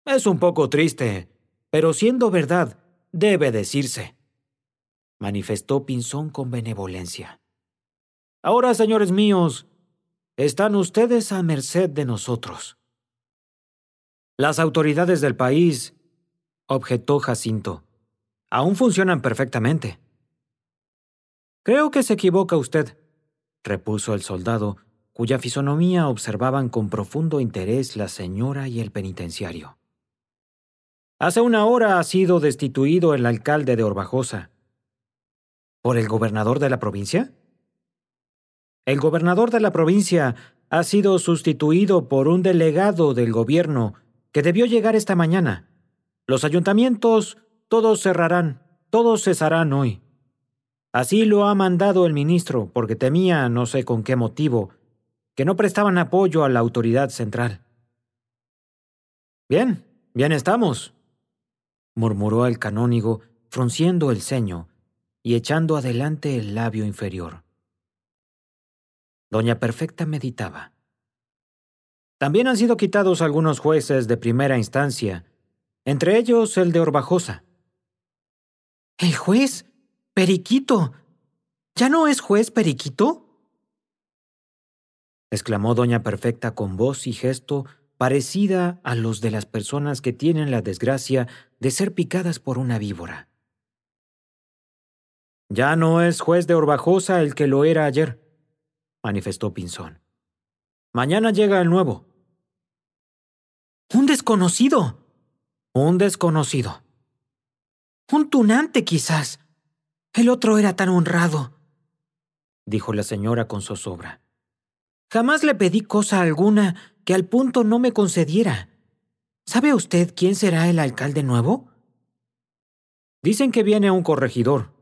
Es un poco triste, pero siendo verdad, debe decirse, manifestó Pinzón con benevolencia. Ahora, señores míos, están ustedes a merced de nosotros. Las autoridades del país, objetó Jacinto, aún funcionan perfectamente. Creo que se equivoca usted, repuso el soldado, cuya fisonomía observaban con profundo interés la señora y el penitenciario. Hace una hora ha sido destituido el alcalde de Orbajosa. ¿Por el gobernador de la provincia? El gobernador de la provincia ha sido sustituido por un delegado del gobierno que debió llegar esta mañana. Los ayuntamientos todos cerrarán, todos cesarán hoy. Así lo ha mandado el ministro, porque temía, no sé con qué motivo, que no prestaban apoyo a la autoridad central. Bien, bien estamos, murmuró el canónigo, frunciendo el ceño y echando adelante el labio inferior. Doña Perfecta meditaba. También han sido quitados algunos jueces de primera instancia, entre ellos el de Orbajosa. ¿El juez? Periquito. ¿Ya no es juez Periquito? Exclamó Doña Perfecta con voz y gesto parecida a los de las personas que tienen la desgracia de ser picadas por una víbora. Ya no es juez de Orbajosa el que lo era ayer, manifestó Pinzón. Mañana llega el nuevo. ¡Un desconocido! Un desconocido. Un tunante, quizás. El otro era tan honrado, dijo la señora con zozobra. Jamás le pedí cosa alguna que al punto no me concediera. ¿Sabe usted quién será el alcalde nuevo? Dicen que viene un corregidor,